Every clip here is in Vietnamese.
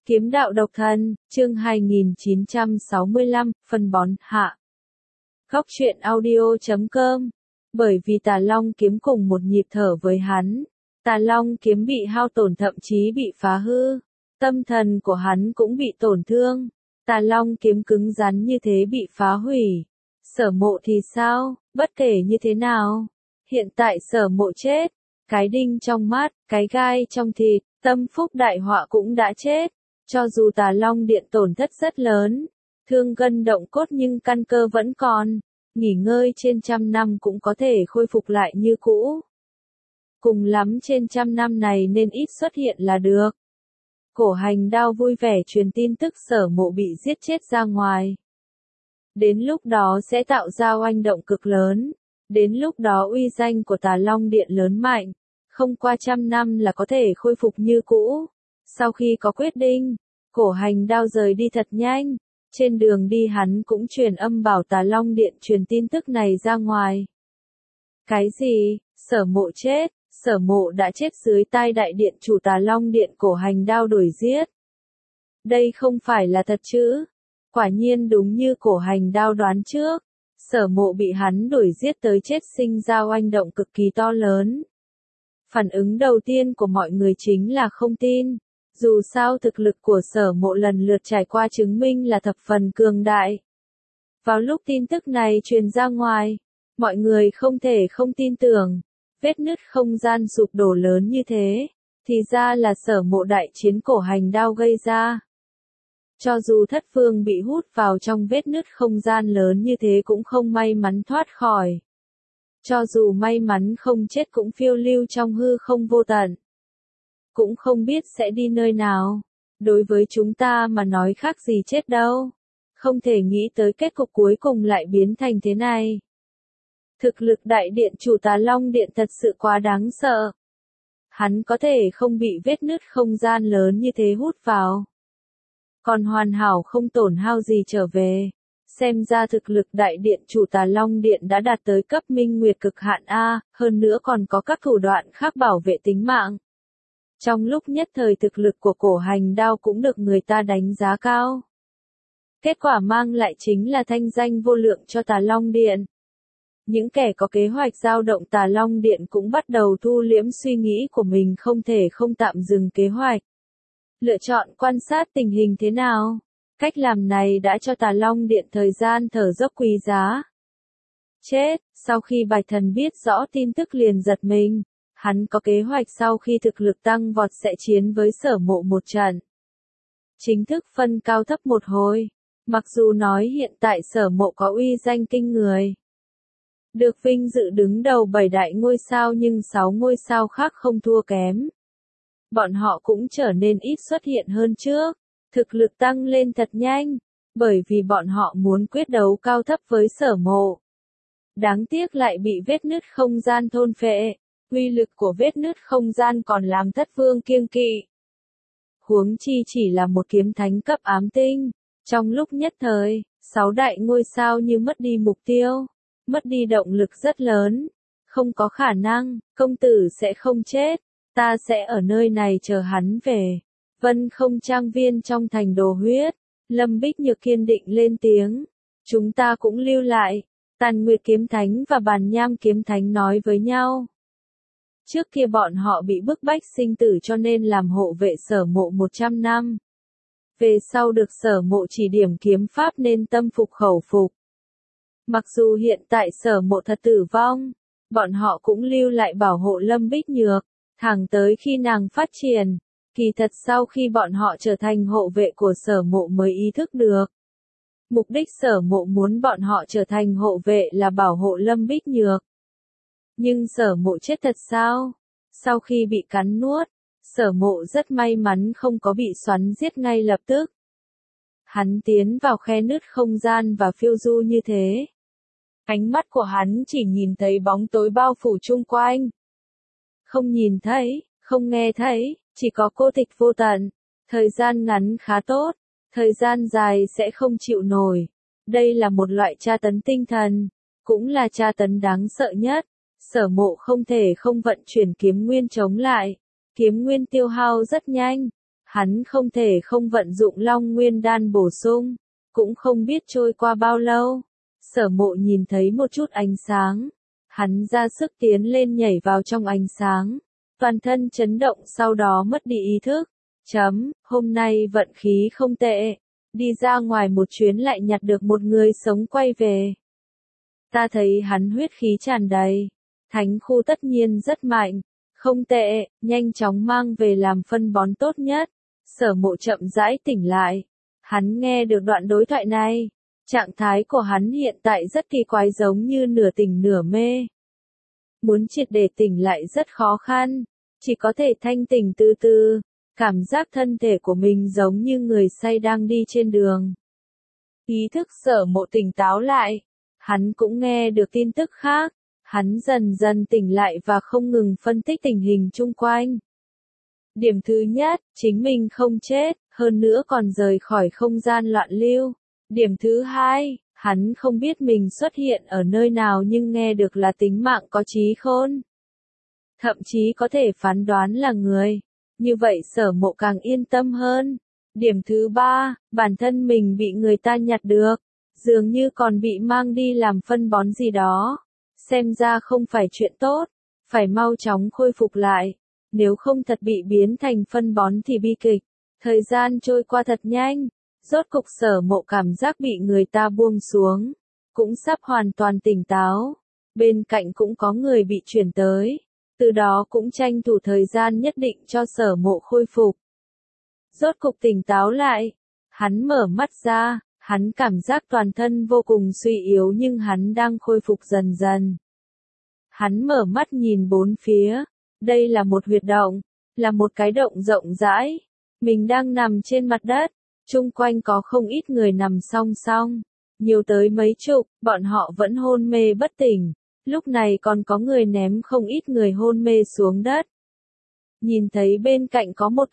Kiếm đạo độc thân, chương 2965, phân bón, hạ. Góc truyện audio.com. Bởi vì Tà Long kiếm cùng một nhịp thở với hắn, Tà Long kiếm bị hao tổn thậm chí bị phá hư. Tâm thần của hắn cũng bị tổn thương. Tà Long kiếm cứng rắn như thế bị phá hủy. Sở Mộ thì sao, bất kể như thế nào. Hiện tại Sở Mộ chết. Cái đinh trong mắt, cái gai trong thịt, tâm phúc đại họa cũng đã chết. Cho dù Tà Long điện tổn thất rất lớn, thương gân động cốt nhưng căn cơ vẫn còn, nghỉ ngơi trên 100 năm cũng có thể khôi phục lại như cũ. Cùng lắm trên 100 năm này nên ít xuất hiện là được. Cổ Hành Đao vui vẻ truyền tin tức Sở Mộ bị giết chết ra ngoài. Đến lúc đó sẽ tạo ra oanh động cực lớn. Đến lúc đó uy danh của Tà Long điện lớn mạnh, không qua 100 năm là có thể khôi phục như cũ. Sau khi có quyết định, Cổ Hành Đao rời đi thật nhanh. Trên đường đi hắn cũng truyền âm bảo Tà Long điện truyền tin tức này ra ngoài. Cái gì? Sở Mộ chết? Sở Mộ đã chết dưới tay đại điện chủ Tà Long điện Cổ Hành Đao đuổi giết. Đây không phải là thật chứ? Quả nhiên đúng như Cổ Hành Đao đoán trước. Sở Mộ bị hắn đuổi giết tới chết sinh ra oanh động cực kỳ to lớn. Phản ứng đầu tiên của mọi người chính là không tin. Dù sao thực lực của Sở Mộ lần lượt trải qua chứng minh là thập phần cường đại. Vào lúc tin tức này truyền ra ngoài, mọi người không thể không tin tưởng. Vết nứt không gian sụp đổ lớn như thế, thì ra là Sở Mộ đại chiến Cổ Hành Đao gây ra. Cho dù Thất Vương bị hút vào trong vết nứt không gian lớn như thế cũng không may mắn thoát khỏi. Cho dù may mắn không chết cũng phiêu lưu trong hư không vô tận. Cũng không biết sẽ đi nơi nào. Đối với chúng ta mà nói khác gì chết đâu. Không thể nghĩ tới kết cục cuối cùng lại biến thành thế này. Thực lực đại điện chủ Tà Long điện thật sự quá đáng sợ. Hắn có thể không bị vết nứt không gian lớn như thế hút vào. Còn hoàn hảo không tổn hao gì trở về. Xem ra thực lực đại điện chủ Tà Long điện đã đạt tới cấp minh nguyệt cực hạn A, hơn nữa còn có các thủ đoạn khác bảo vệ tính mạng. Trong lúc nhất thời thực lực của Cổ Hành Đao cũng được người ta đánh giá cao. Kết quả mang lại chính là thanh danh vô lượng cho Tà Long điện. Những kẻ có kế hoạch dao động Tà Long điện cũng bắt đầu thu liễm suy nghĩ của mình, không thể không tạm dừng kế hoạch. Lựa chọn quan sát tình hình thế nào. Cách làm này đã cho Tà Long điện thời gian thở dốc quý giá. Chết, sau khi Bạch Thần biết rõ tin tức liền giật mình. Hắn có kế hoạch sau khi thực lực tăng vọt sẽ chiến với Sở Mộ một trận. Chính thức phân cao thấp một hồi. Mặc dù nói hiện tại Sở Mộ có uy danh kinh người. Được vinh dự đứng đầu 7 đại ngôi sao nhưng 6 ngôi sao khác không thua kém. Bọn họ cũng trở nên ít xuất hiện hơn trước. Thực lực tăng lên thật nhanh. Bởi vì bọn họ muốn quyết đấu cao thấp với Sở Mộ. Đáng tiếc lại bị vết nứt không gian thôn phệ. Uy lực của vết nứt không gian còn làm Thất Vương kiêng kỵ. Huống chi chỉ là một kiếm thánh cấp ám tinh. Trong lúc nhất thời, 6 đại ngôi sao như mất đi mục tiêu. Mất đi động lực rất lớn. Không có khả năng, công tử sẽ không chết. Ta sẽ ở nơi này chờ hắn về. Vân Không trang viên trong thành Đồ Huyết. Lâm Bích Nhược kiên định lên tiếng. Chúng ta cũng lưu lại. Tàn Nguyệt kiếm thánh và Bàn Nham kiếm thánh nói với nhau. Trước kia bọn họ bị bức bách sinh tử cho nên làm hộ vệ Sở Mộ 100 năm. Về sau được Sở Mộ chỉ điểm kiếm pháp nên tâm phục khẩu phục. Mặc dù hiện tại Sở Mộ thật tử vong, bọn họ cũng lưu lại bảo hộ Lâm Bích Nhược, thẳng tới khi nàng phát triển. Kỳ thật sau khi bọn họ trở thành hộ vệ của Sở Mộ mới ý thức được. Mục đích Sở Mộ muốn bọn họ trở thành hộ vệ là bảo hộ Lâm Bích Nhược. Nhưng Sở Mộ chết thật sao? Sau khi bị cắn nuốt, Sở Mộ rất may mắn không có bị xoắn giết ngay lập tức. Hắn tiến vào khe nứt không gian và phiêu du như thế. Ánh mắt của hắn chỉ nhìn thấy bóng tối bao phủ chung quanh. Không nhìn thấy, không nghe thấy, chỉ có cô tịch vô tận. Thời gian ngắn khá tốt, thời gian dài sẽ không chịu nổi. Đây là một loại tra tấn tinh thần, cũng là tra tấn đáng sợ nhất. Sở Mộ không thể không vận chuyển kiếm nguyên chống lại. Kiếm nguyên tiêu hao rất nhanh. Hắn không thể không vận dụng Long Nguyên Đan bổ sung, cũng không biết trôi qua bao lâu. Sở Mộ nhìn thấy một chút ánh sáng, hắn ra sức tiến lên nhảy vào trong ánh sáng, toàn thân chấn động sau đó mất đi ý thức. Hôm nay vận khí không tệ, đi ra ngoài một chuyến lại nhặt được một người sống quay về. Ta thấy hắn huyết khí tràn đầy, thánh khu tất nhiên rất mạnh, không tệ, nhanh chóng mang về làm phân bón tốt nhất. Sở Mộ chậm rãi tỉnh lại, hắn nghe được đoạn đối thoại này, trạng thái của hắn hiện tại rất kỳ quái giống như nửa tỉnh nửa mê. Muốn triệt để tỉnh lại rất khó khăn, chỉ có thể thanh tỉnh từ từ, cảm giác thân thể của mình giống như người say đang đi trên đường. Ý thức Sở Mộ tỉnh táo lại, hắn cũng nghe được tin tức khác, hắn dần dần tỉnh lại và không ngừng phân tích tình hình chung quanh. Điểm thứ nhất, chính mình không chết, hơn nữa còn rời khỏi không gian loạn lưu. Điểm thứ hai, hắn không biết mình xuất hiện ở nơi nào nhưng nghe được là tính mạng có trí khôn. Thậm chí có thể phán đoán là người. Như vậy Sở Mộ càng yên tâm hơn. Điểm thứ ba, bản thân mình bị người ta nhặt được, dường như còn bị mang đi làm phân bón gì đó. Xem ra không phải chuyện tốt, phải mau chóng khôi phục lại. Nếu không thật bị biến thành phân bón thì bi kịch. Thời gian trôi qua thật nhanh, rốt cục Sở Mộ cảm giác bị người ta buông xuống, cũng sắp hoàn toàn tỉnh táo. Bên cạnh cũng có người bị chuyển tới, từ đó cũng tranh thủ thời gian nhất định cho Sở Mộ khôi phục. Rốt cục tỉnh táo lại, hắn mở mắt ra, hắn cảm giác toàn thân vô cùng suy yếu nhưng hắn đang khôi phục dần dần. Hắn mở mắt nhìn bốn phía. Đây là một huyệt động, là một cái động rộng rãi. Mình đang nằm trên mặt đất, chung quanh có không ít người nằm song song, nhiều tới mấy chục, bọn họ vẫn hôn mê bất tỉnh. Lúc này còn có người ném không ít người hôn mê xuống đất. Nhìn thấy bên cạnh có một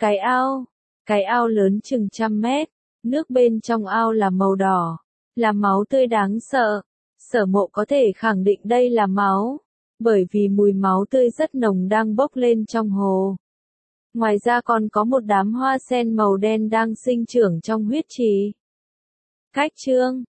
cái ao lớn chừng 100 mét, nước bên trong ao là màu đỏ, là máu tươi đáng sợ. Sở Mộ có thể khẳng định đây là máu, bởi vì mùi máu tươi rất nồng đang bốc lên trong hồ. Ngoài ra còn có một đám hoa sen màu đen đang sinh trưởng trong huyết trì. Cách chương